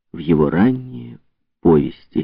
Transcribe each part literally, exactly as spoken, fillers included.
в его ранние повести.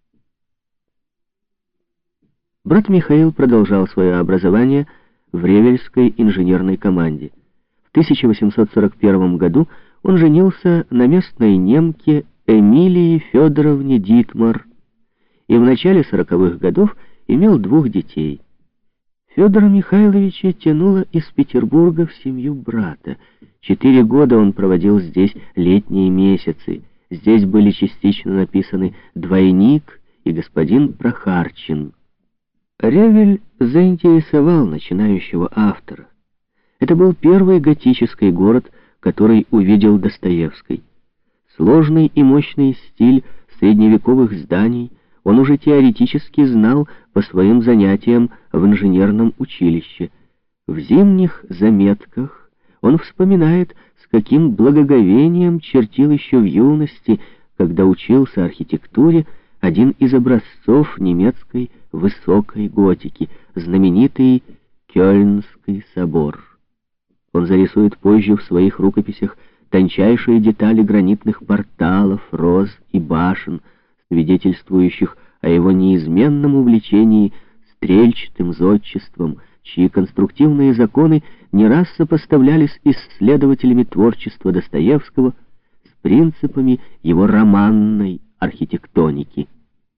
Брат Михаил продолжал свое образование в Ревельской инженерной команде. В тысяча восемьсот сорок первом году он женился на местной немке Эмилии Федоровне Дитмар и в начале сороковых годов имел двух детей. Федора Михайловича тянуло из Петербурга в семью брата. Четыре года он проводил здесь летние месяцы. Здесь были частично написаны «Двойник» и «Господин Прохарчин». Ревель заинтересовал начинающего автора. Это был первый готический город, который увидел Достоевский. Сложный и мощный стиль средневековых зданий он уже теоретически знал по своим занятиям в инженерном училище. В зимних заметках он вспоминает, с каким благоговением чертил еще в юности, когда учился архитектуре, один из образцов немецкой высокой готики, знаменитый Кёльнский собор. Он зарисует позже в своих рукописях тончайшие детали гранитных порталов, роз и башен, свидетельствующих о его неизменном увлечении стрельчатым зодчеством, чьи конструктивные законы не раз сопоставлялись исследователями творчества Достоевского с принципами его романной архитектоники.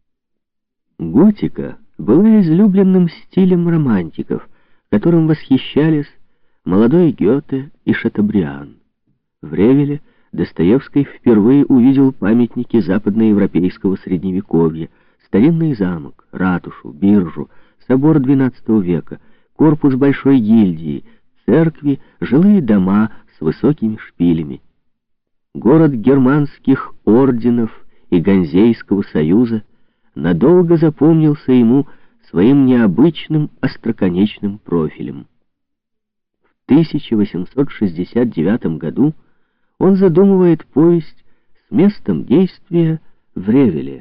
Готика была излюбленным стилем романтиков, которым восхищались молодой Гёте и Шатобриан. В Ревеле Достоевский впервые увидел памятники западноевропейского средневековья: старинный замок, ратушу, биржу, собор двенадцатого века, корпус большой гильдии, церкви, жилые дома с высокими шпилями. Город германских орденов и Ганзейского союза надолго запомнился ему своим необычным остроконечным профилем. В тысяча восемьсот шестьдесят девятом году он задумывает повесть с местом действия в Ревеле.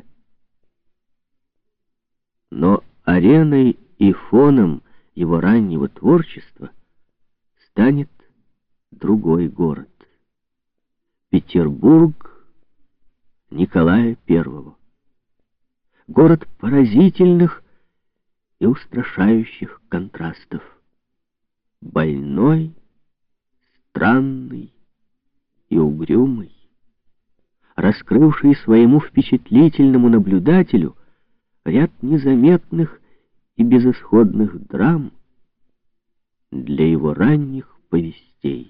Но ареной и фоном его раннего творчества станет другой город — Петербург Николая Первого. Город поразительных и устрашающих контрастов. Больной, странный и угрюмый, раскрывший своему впечатлительному наблюдателю ряд незаметных и безысходных драм для его ранних повестей.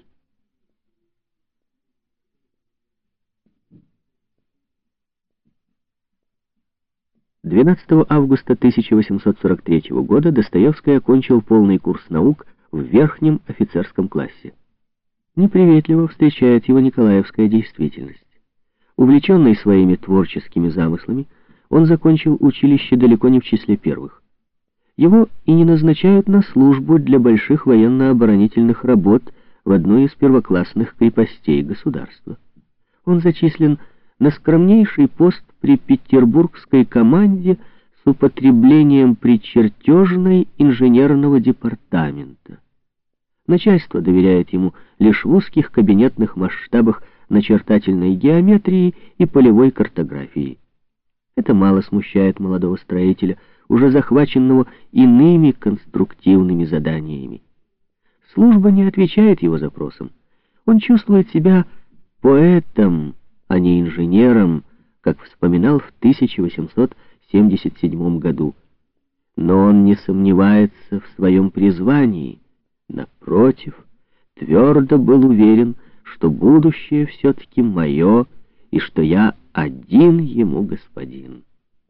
двенадцатого августа тысяча восемьсот сорок третьего года Достоевский окончил полный курс наук в верхнем офицерском классе. Неприветливо встречает его николаевская действительность. Увлеченный своими творческими замыслами, он закончил училище далеко не в числе первых. Его и не назначают на службу для больших военно-оборонительных работ в одну из первоклассных крепостей государства. Он зачислен на скромнейший пост при петербургской команде с употреблением причертежной инженерного департамента. Начальство доверяет ему лишь в узких кабинетных масштабах начертательной геометрии и полевой картографии. Это мало смущает молодого строителя, уже захваченного иными конструктивными заданиями. Служба не отвечает его запросам. Он чувствует себя поэтом, а не инженером, как вспоминал в тысяча восемьсот семьдесят седьмом году. Но он не сомневается в своем призвании. Напротив, твердо был уверен, что будущее все-таки мое, и что я один ему господин.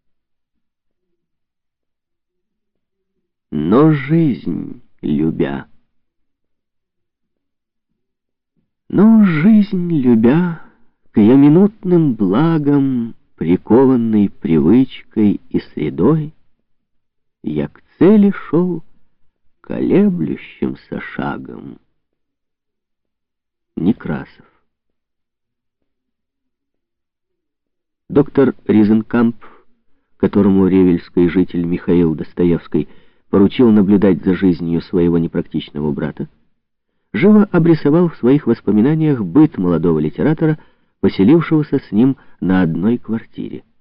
Но жизнь любя, но жизнь любя, к ее минутным благам, прикованной привычкой и средой, я к цели шел колеблющимся шагом. Некрасов. Доктор Ризенкамп, которому ревельский житель Михаил Достоевский поручил наблюдать за жизнью своего непрактичного брата, живо обрисовал в своих воспоминаниях быт молодого литератора поселившегося с ним на одной квартире.